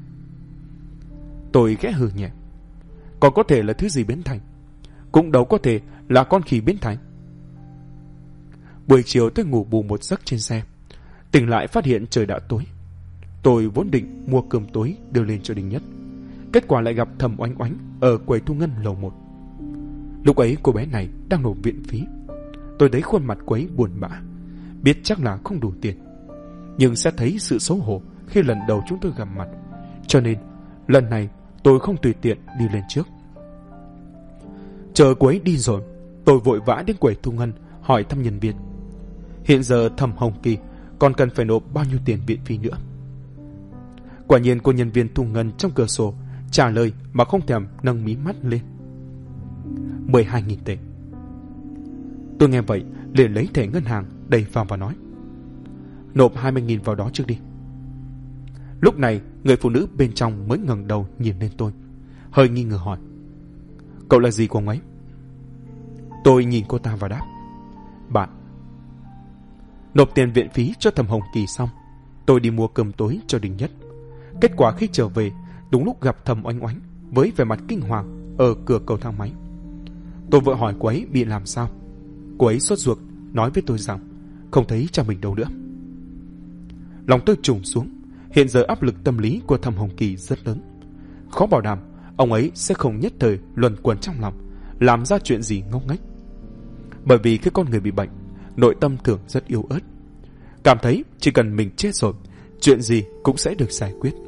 Tôi khẽ hừ nhẹ: còn có thể là thứ gì biến thành, cũng đâu có thể là con khỉ biến thành. Buổi chiều tôi ngủ bù một giấc trên xe, tỉnh lại phát hiện trời đã tối. Tôi vốn định mua cơm tối đưa lên cho Đinh Nhất, kết quả lại gặp Thẩm Oánh Oánh ở quầy thu ngân lầu 1. Lúc ấy cô bé này đang nộp viện phí. Tôi thấy khuôn mặt cô ấy buồn bã, biết chắc là không đủ tiền, nhưng sẽ thấy sự xấu hổ khi lần đầu chúng tôi gặp mặt, cho nên lần này tôi không tùy tiện đi lên trước. Chờ cô ấy đi rồi, tôi vội vã đến quầy thu ngân hỏi thăm nhân viên hiện giờ Thẩm Hồng Kỳ còn cần phải nộp bao nhiêu tiền viện phí nữa. Quả nhiên cô nhân viên thu ngân trong cửa sổ trả lời mà không thèm nâng mí mắt lên: 12.000 tệ. Tôi nghe vậy liền lấy thẻ ngân hàng đẩy vào và nói: nộp 20.000 vào đó trước đi. Lúc này người phụ nữ bên trong mới ngẩng đầu nhìn lên tôi, hơi nghi ngờ hỏi: cậu là gì của ông ấy? Tôi nhìn cô ta và đáp: bạn. Nộp tiền viện phí cho Thẩm Hồng Kỳ xong, tôi đi mua cơm tối cho Đinh Nhất. Kết quả khi trở về, đúng lúc gặp Thẩm Oánh Oánh với vẻ mặt kinh hoàng ở cửa cầu thang máy. Tôi vội hỏi cô ấy bị làm sao. Cô ấy sốt ruột nói với tôi rằng không thấy cha mình đâu nữa. Lòng tôi trùng xuống. Hiện giờ áp lực tâm lý của Thẩm Hồng Kỳ rất lớn, khó bảo đảm ông ấy sẽ không nhất thời luẩn quẩn trong lòng làm ra chuyện gì ngốc nghếch. Bởi vì khi con người bị bệnh, nội tâm thường rất yếu ớt, cảm thấy chỉ cần mình chết rồi, chuyện gì cũng sẽ được giải quyết.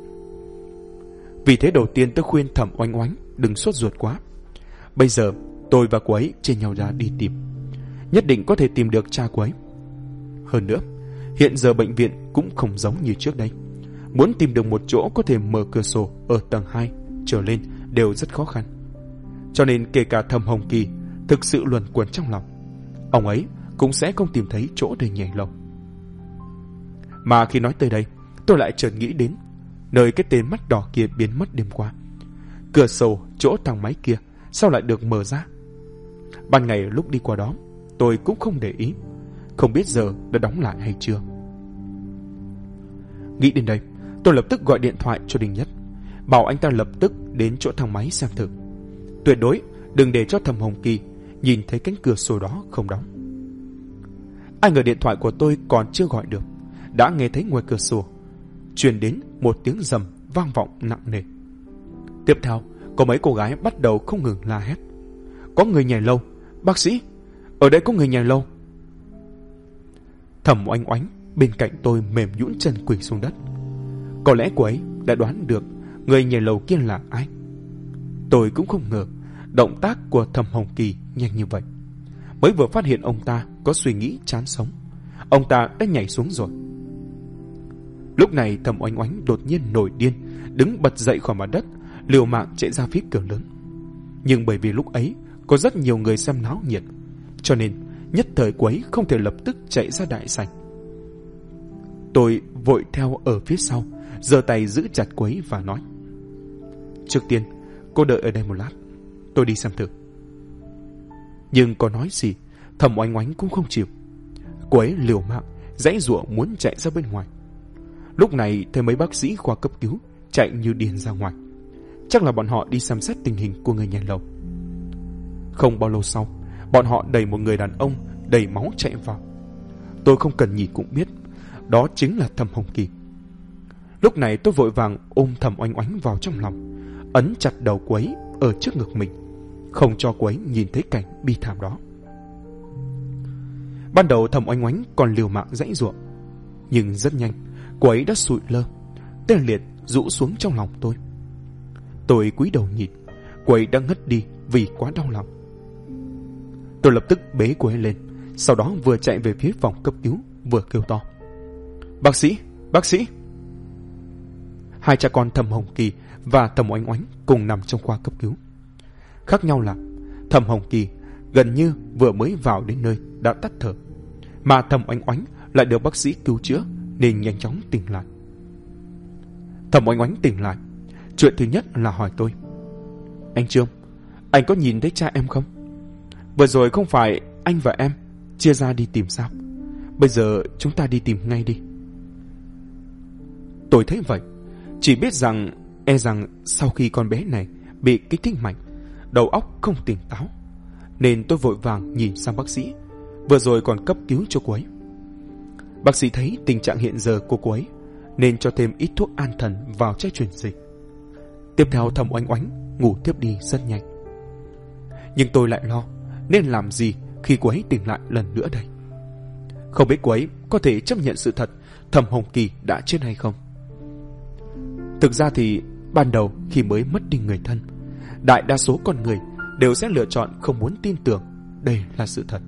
Vì thế đầu tiên tôi khuyên Thẩm Oánh Oánh đừng sốt ruột quá. Bây giờ tôi và cô ấy chia nhau ra đi tìm, nhất định có thể tìm được cha cô ấy. Hơn nữa, hiện giờ bệnh viện cũng không giống như trước đây, muốn tìm được một chỗ có thể mở cửa sổ ở tầng 2 trở lên đều rất khó khăn. Cho nên kể cả Thẩm Hồng Kỳ thực sự luẩn quẩn trong lòng, ông ấy cũng sẽ không tìm thấy chỗ để nhảy lầu. Mà khi nói tới đây, tôi lại chợt nghĩ đến nơi cái tên mắt đỏ kia biến mất đêm qua. Cửa sổ chỗ thang máy kia sao lại được mở ra? Ban ngày lúc đi qua đó, tôi cũng không để ý, không biết giờ đã đóng lại hay chưa. Nghĩ đến đây, tôi lập tức gọi điện thoại cho Đinh Nhất. bảo anh ta lập tức đến chỗ thang máy xem thử. Tuyệt đối đừng để cho Thẩm Hồng Kỳ nhìn thấy cánh cửa sổ đó không đóng. Ai ngờ điện thoại của tôi còn chưa gọi được, đã nghe thấy ngoài cửa sổ truyền đến một tiếng rầm vang vọng nặng nề. Tiếp theo, có mấy cô gái bắt đầu không ngừng la hét: "Có người nhảy lầu! Bác sĩ! Ở đây có người nhảy lầu!" Thẩm Oanh Oánh bên cạnh tôi mềm nhũn chân quỳ xuống đất. Có lẽ cô ấy đã đoán được người nhảy lầu kia là ai. Tôi cũng không ngờ động tác của Thẩm Hồng Kỳ nhanh như vậy. Mới vừa phát hiện ông ta có suy nghĩ chán sống, ông ta đã nhảy xuống rồi. Lúc này Thẩm Oanh Oánh đột nhiên nổi điên, đứng bật dậy khỏi mặt đất, liều mạng chạy ra phía cửa lớn. Nhưng bởi vì lúc ấy có rất nhiều người xem náo nhiệt, cho nên nhất thời cô ấy không thể lập tức chạy ra đại sảnh. Tôi vội theo ở phía sau, giơ tay giữ chặt cô ấy và nói: "Trước tiên, cô đợi ở đây một lát, tôi đi xem thử." Nhưng có nói gì, Thẩm Oanh Oánh cũng không chịu. Cô ấy liều mạng giãy giụa muốn chạy ra bên ngoài. Lúc này thấy mấy bác sĩ khoa cấp cứu chạy như điên ra ngoài. Chắc là bọn họ đi xem xét tình hình của người nhảy lầu. Không bao lâu sau, bọn họ đẩy một người đàn ông đầy máu chạy vào. Tôi không cần nhìn cũng biết, đó chính là Thẩm Hồng Kỳ. Lúc này tôi vội vàng ôm Thẩm Oanh Oánh vào trong lòng, ấn chặt đầu cô ấy ở trước ngực mình, không cho cô ấy nhìn thấy cảnh bi thảm đó. Ban đầu Thẩm Oanh Oánh còn liều mạng giãy giụa, nhưng rất nhanh cô ấy đã sụi lơ, tê liệt rũ xuống trong lòng tôi. Tôi cúi đầu nhìn, cô ấy đã ngất đi vì quá đau lòng. Tôi lập tức bế cô ấy lên, sau đó vừa chạy về phía phòng cấp cứu vừa kêu to: "Bác sĩ! Bác sĩ!" Hai cha con Thẩm Hồng Kỳ và Thẩm Oanh Oánh cùng nằm trong khoa cấp cứu. Khác nhau là Thẩm Hồng Kỳ gần như vừa mới vào đến nơi đã tắt thở, mà Thẩm Oanh Oánh lại được bác sĩ cứu chữa nên nhanh chóng tỉnh lại. Thẩm Oanh Oánh tỉnh lại, chuyện thứ nhất là hỏi tôi: "Anh Trương, anh có nhìn thấy cha em không? Vừa rồi không phải anh và em chia ra đi tìm sao? Bây giờ chúng ta đi tìm ngay đi." Tôi thấy vậy, chỉ biết rằng e rằng sau khi con bé này bị kích thích mạnh, đầu óc không tỉnh táo, nên tôi vội vàng nhìn sang bác sĩ vừa rồi còn cấp cứu cho cô ấy. Bác sĩ thấy tình trạng hiện giờ của cô ấy nên cho thêm ít thuốc an thần vào chai truyền dịch. Tiếp theo Thẩm Oanh Oánh ngủ tiếp đi rất nhanh. Nhưng tôi lại lo nên làm gì khi cô ấy tỉnh lại lần nữa đây. Không biết cô ấy có thể chấp nhận sự thật Thẩm Hồng Kỳ đã chết hay không. Thực ra thì ban đầu khi mới mất đi người thân, đại đa số con người đều sẽ lựa chọn không muốn tin tưởng đây là sự thật.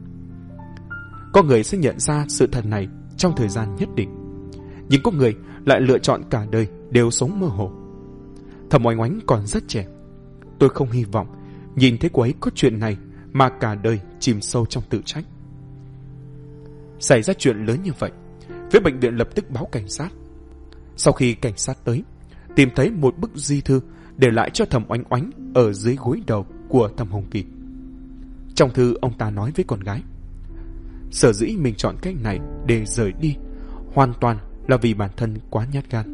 Có người sẽ nhận ra sự thật này trong thời gian nhất định, nhưng có người lại lựa chọn cả đời đều sống mơ hồ. Thẩm Oanh Oánh còn rất trẻ, tôi không hy vọng nhìn thấy cô ấy có chuyện này mà cả đời chìm sâu trong tự trách. Xảy ra chuyện lớn như vậy, phía bệnh viện lập tức báo cảnh sát. Sau khi cảnh sát tới, tìm thấy một bức di thư để lại cho Thẩm Oanh Oánh ở dưới gối đầu của Thẩm Hồng Kỳ. Trong thư ông ta nói với con gái, sở dĩ mình chọn cách này để rời đi hoàn toàn là vì bản thân quá nhát gan.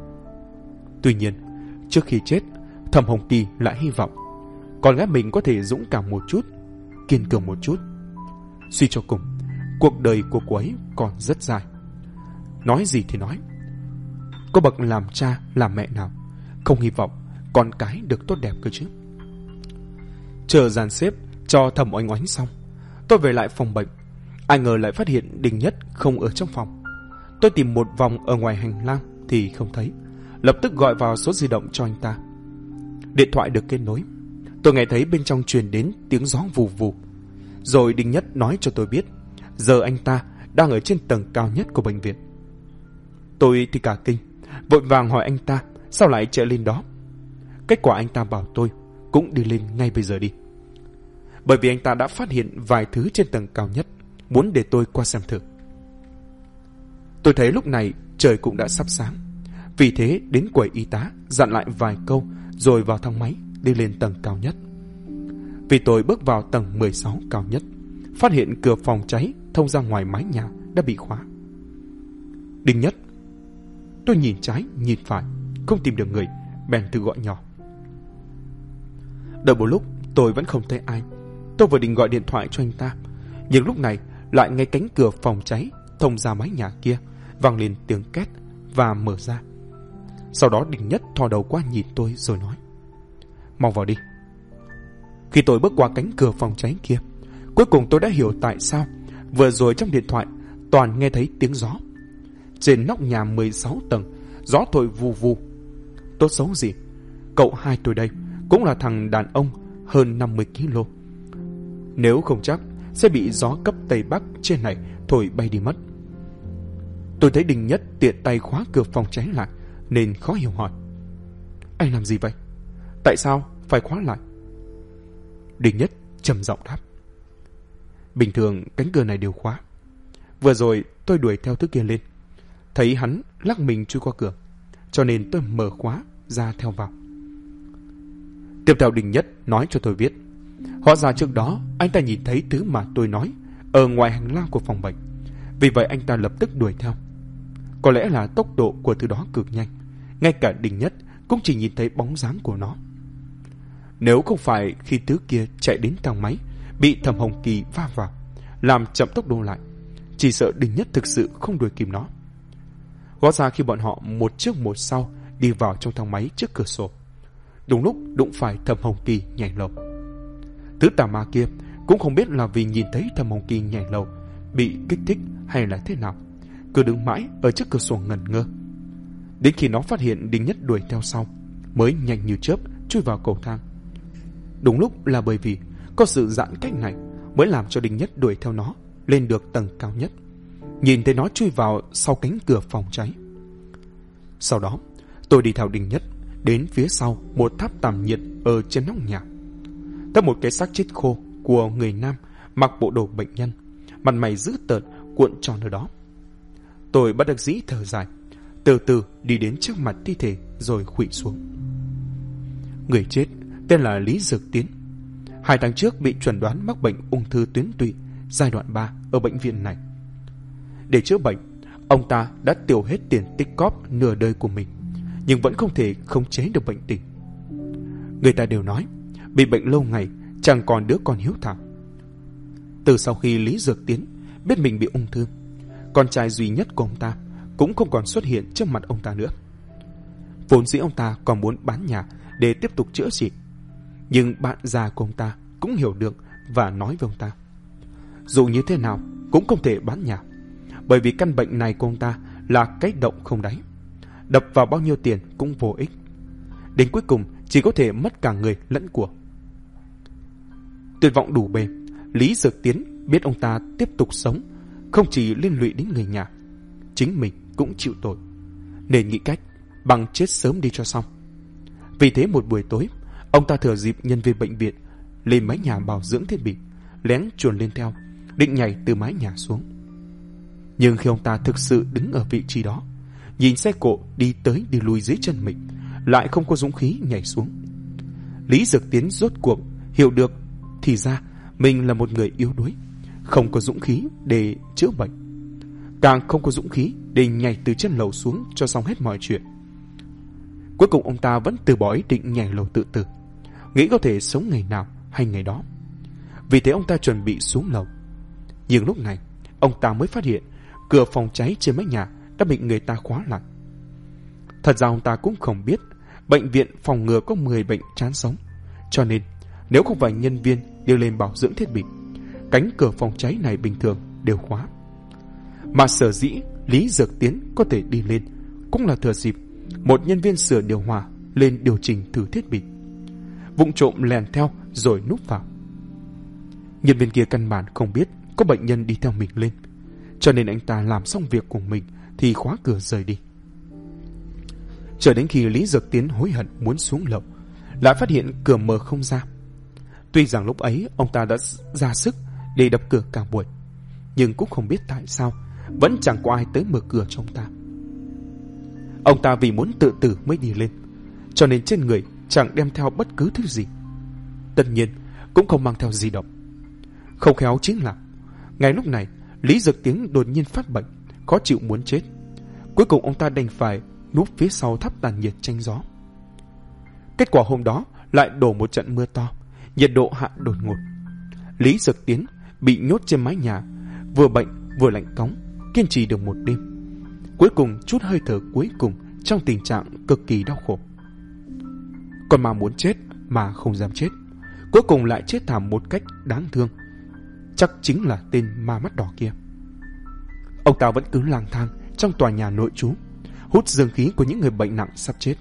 Tuy nhiên, trước khi chết, Thẩm Hồng Kỳ lại hy vọng con gái mình có thể dũng cảm một chút, kiên cường một chút. Suy cho cùng, cuộc đời của cô ấy còn rất dài. Nói gì thì nói, có bậc làm cha làm mẹ nào không hy vọng con cái được tốt đẹp cơ chứ. Chờ dàn xếp cho Thẩm Oanh Oánh xong, tôi về lại phòng bệnh. Ai ngờ lại phát hiện Đình Nhất không ở trong phòng. Tôi tìm một vòng ở ngoài hành lang thì không thấy, lập tức gọi vào số di động cho anh ta. Điện thoại được kết nối, tôi nghe thấy bên trong truyền đến tiếng gió vù vù. Rồi Đình Nhất nói cho tôi biết giờ anh ta đang ở trên tầng cao nhất của bệnh viện. Tôi thì cả kinh, vội vàng hỏi anh ta sao lại chạy lên đó. Kết quả anh ta bảo tôi cũng đi lên ngay bây giờ đi, bởi vì anh ta đã phát hiện vài thứ trên tầng cao nhất, muốn để tôi qua xem thử. Tôi thấy lúc này trời cũng đã sắp sáng, vì thế đến quầy y tá dặn lại vài câu rồi vào thang máy đi lên tầng cao nhất. Vì tôi bước vào tầng 16 cao nhất, phát hiện cửa phòng cháy thông ra ngoài mái nhà đã bị khóa. Đình Nhất. Tôi nhìn trái nhìn phải, không tìm được người, bèn tự gọi nhỏ. Đợi một lúc tôi vẫn không thấy ai. Tôi vừa định gọi điện thoại cho anh ta, nhưng lúc này lại nghe cánh cửa phòng cháy thông ra mái nhà kia vang lên tiếng két và mở ra. Sau đó Đình Nhất thò đầu qua nhìn tôi rồi nói: "Mau vào đi." Khi tôi bước qua cánh cửa phòng cháy kia, cuối cùng tôi đã hiểu tại sao vừa rồi trong điện thoại toàn nghe thấy tiếng gió. Trên nóc nhà 16 tầng, gió thổi vù vù. Tốt xấu gì, cậu hai tôi đây cũng là thằng đàn ông hơn 50 kg. Nếu không chắc sẽ bị gió cấp Tây Bắc trên này thổi bay đi mất. Tôi thấy Đình Nhất tiện tay khóa cửa phòng cháy lại nên khó hiểu hỏi: "Anh làm gì vậy? Tại sao phải khóa lại?" Đình Nhất trầm giọng đáp: "Bình thường cánh cửa này đều khóa. Vừa rồi tôi đuổi theo thứ kia lên, thấy hắn lắc mình chui qua cửa, cho nên tôi mở khóa ra theo vào." Tiếp theo Đình Nhất nói cho tôi biết, hóa ra trước đó anh ta nhìn thấy thứ mà tôi nói ở ngoài hành lang của phòng bệnh, vì vậy anh ta lập tức đuổi theo. Có lẽ là tốc độ của thứ đó cực nhanh, ngay cả Đình Nhất cũng chỉ nhìn thấy bóng dáng của nó. Nếu không phải khi thứ kia chạy đến thang máy bị Thẩm Hồng Kỳ va vào làm chậm tốc độ lại, chỉ sợ Đình Nhất thực sự không đuổi kịp nó. Hóa ra khi bọn họ một trước một sau đi vào trong thang máy trước cửa sổ, đúng lúc đụng phải Thẩm Hồng Kỳ nhảy lầu. Thứ tà ma kia cũng không biết là vì nhìn thấy Thẩm Hồng Kỳ nhảy lầu bị kích thích hay là thế nào, cứ đứng mãi ở trước cửa sổ ngẩn ngơ. Đến khi nó phát hiện Đình Nhất đuổi theo sau, mới nhanh như chớp chui vào cầu thang. Đúng lúc là bởi vì có sự giãn cách này mới làm cho Đình Nhất đuổi theo nó lên được tầng cao nhất, nhìn thấy nó chui vào sau cánh cửa phòng cháy. Sau đó tôi đi theo Đình Nhất đến phía sau một tháp tản nhiệt ở trên nóc nhà. Thấy một cái xác chết khô của người nam mặc bộ đồ bệnh nhân, mặt mày dữ tợn cuộn tròn ở đó. Tôi bất đắc dĩ thở dài, từ từ đi đến trước mặt thi thể rồi khuỵu xuống. Người chết tên là Lý Dược Tiến. 2 tháng trước bị chẩn đoán mắc bệnh ung thư tuyến tụy giai đoạn 3 ở bệnh viện này. Để chữa bệnh, ông ta đã tiêu hết tiền tích cóp nửa đời của mình, nhưng vẫn không thể khống chế được bệnh tình. Người ta đều nói bị bệnh lâu ngày chẳng còn đứa con hiếu thảo. Từ sau khi Lý Dược Tiến biết mình bị ung thư, con trai duy nhất của ông ta cũng không còn xuất hiện trước mặt ông ta nữa. Vốn dĩ ông ta còn muốn bán nhà để tiếp tục chữa trị, nhưng bạn già của ông ta cũng hiểu được và nói với ông ta dù như thế nào cũng không thể bán nhà, bởi vì căn bệnh này của ông ta là cái động không đáy, đập vào bao nhiêu tiền cũng vô ích, đến cuối cùng chỉ có thể mất cả người lẫn của. Tuyệt vọng đủ bề, Lý Dược Tiến biết ông ta tiếp tục sống không chỉ liên lụy đến người nhà, chính mình cũng chịu tội, nên nghĩ cách bằng chết sớm đi cho xong. Vì thế một buổi tối, ông ta thừa dịp nhân viên bệnh viện lên mái nhà bảo dưỡng thiết bị, lén chuồn lên theo, định nhảy từ mái nhà xuống. Nhưng khi ông ta thực sự đứng ở vị trí đó, nhìn xe cộ đi tới đi lui dưới chân mình, lại không có dũng khí nhảy xuống. Lý Dược Tiến rốt cuộc hiểu được thì ra mình là một người yếu đuối, không có dũng khí để chữa bệnh, càng không có dũng khí để nhảy từ trên lầu xuống cho xong hết mọi chuyện. Cuối cùng ông ta vẫn từ bỏ ý định nhảy lầu tự tử, nghĩ có thể sống ngày nào hay ngày đó. Vì thế ông ta chuẩn bị xuống lầu. Nhưng lúc này ông ta mới phát hiện cửa phòng cháy trên mái nhà đã bị người ta khóa lại. Thật ra ông ta cũng không biết bệnh viện phòng ngừa có 10 bệnh chán sống, cho nên nếu không phải nhân viên đi lên bảo dưỡng thiết bị, cánh cửa phòng cháy này bình thường đều khóa. Mà sở dĩ Lý Dược Tiến có thể đi lên cũng là thừa dịp một nhân viên sửa điều hòa lên điều chỉnh thử thiết bị, vụng trộm lèn theo rồi núp vào. Nhân viên kia căn bản không biết có bệnh nhân đi theo mình lên, cho nên anh ta làm xong việc của mình thì khóa cửa rời đi. Chờ đến khi Lý Dược Tiến hối hận muốn xuống lầu, lại phát hiện cửa mở không ra. Tuy rằng lúc ấy ông ta đã ra sức để đập cửa cả buổi, nhưng cũng không biết tại sao vẫn chẳng có ai tới mở cửa cho ông ta. Ông ta vì muốn tự tử mới đi lên, cho nên trên người chẳng đem theo bất cứ thứ gì. Tất nhiên cũng không mang theo di động. Không khéo chính là ngay lúc này Lý Dược Tiến đột nhiên phát bệnh, khó chịu muốn chết. Cuối cùng ông ta đành phải núp phía sau tháp tản nhiệt tranh gió. Kết quả hôm đó lại đổ một trận mưa to, nhiệt độ hạ đột ngột. Lý Dực Tiến bị nhốt trên mái nhà, vừa bệnh vừa lạnh cóng, kiên trì được một đêm. Cuối cùng chút hơi thở cuối cùng trong tình trạng cực kỳ đau khổ. Con ma muốn chết mà không dám chết, cuối cùng lại chết thảm một cách đáng thương. Chắc chính là tên ma mắt đỏ kia. Ông ta vẫn cứ lang thang trong tòa nhà nội trú, hút dương khí của những người bệnh nặng sắp chết.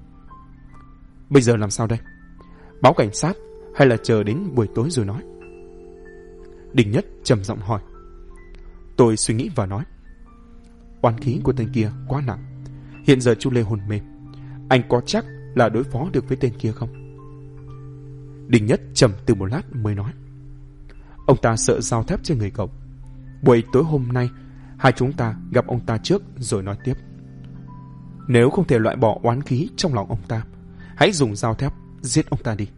Bây giờ làm sao đây? Báo cảnh sát hay là chờ đến buổi tối rồi nói? Đình Nhất trầm giọng hỏi. Tôi suy nghĩ và nói. Oán khí của tên kia quá nặng. Hiện giờ chú Lê hôn mê. Anh có chắc là đối phó được với tên kia không? Đình Nhất trầm tư một lát mới nói. Ông ta sợ dao thép trên người cậu. Buổi tối hôm nay hai chúng ta gặp ông ta trước rồi nói tiếp. Nếu không thể loại bỏ oán khí trong lòng ông ta, hãy dùng dao thép giết ông ta đi.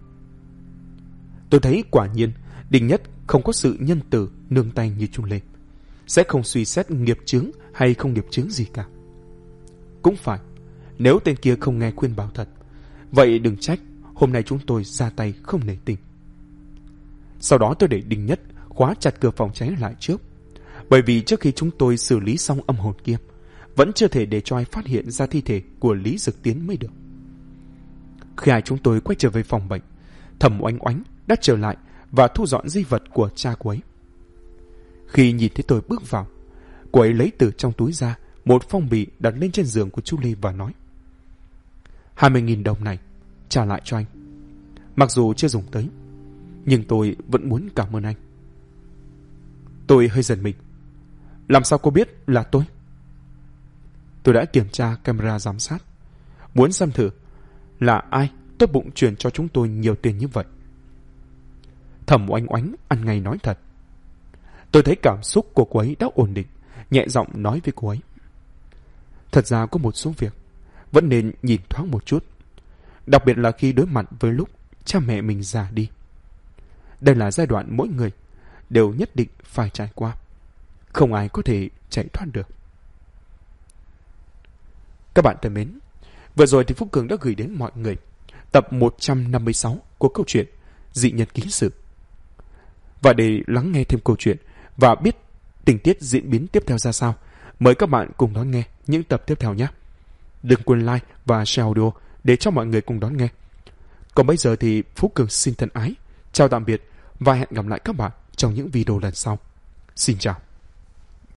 Tôi thấy quả nhiên Đình Nhất không có sự nhân từ nương tay như Chu Lê, sẽ không suy xét nghiệp chướng hay không nghiệp chướng gì cả. Cũng phải, nếu tên kia không nghe khuyên bảo thật, vậy đừng trách hôm nay chúng tôi ra tay không nể tình. Sau đó tôi để Đình Nhất khóa chặt cửa phòng cháy lại trước, bởi vì trước khi chúng tôi xử lý xong âm hồn kia, vẫn chưa thể để cho ai phát hiện ra thi thể của Lý Dực Tiến mới được. Khi hai chúng tôi quay trở về phòng bệnh, Thẩm Oánh Oánh đã trở lại và thu dọn di vật của cha cô ấy. Khi nhìn thấy tôi bước vào, cô ấy lấy từ trong túi ra một phong bì đặt lên trên giường của chú Ly và nói: 20.000 đồng này trả lại cho anh. Mặc dù chưa dùng tới, nhưng tôi vẫn muốn cảm ơn anh. Tôi hơi giật mình. Làm sao cô biết là tôi? Tôi đã kiểm tra camera giám sát, muốn xem thử là ai tốt bụng truyền cho chúng tôi nhiều tiền như vậy. Thẩm Oánh Oánh ăn ngay nói thật. Tôi thấy cảm xúc của cô ấy đã ổn định, nhẹ giọng nói với cô ấy. Thật ra có một số việc vẫn nên nhìn thoáng một chút, đặc biệt là khi đối mặt với lúc cha mẹ mình già đi. Đây là giai đoạn mỗi người đều nhất định phải trải qua, không ai có thể chạy thoát được. Các bạn thân mến, vừa rồi thì Phúc Cường đã gửi đến mọi người tập 156 của câu chuyện Dị Nhân Ký Sự. Và để lắng nghe thêm câu chuyện và biết tình tiết diễn biến tiếp theo ra sao, mời các bạn cùng đón nghe những tập tiếp theo nhé. Đừng quên like và share audio để cho mọi người cùng đón nghe. Còn bây giờ thì Phúc Cường xin thân ái, chào tạm biệt và hẹn gặp lại các bạn trong những video lần sau. Xin chào.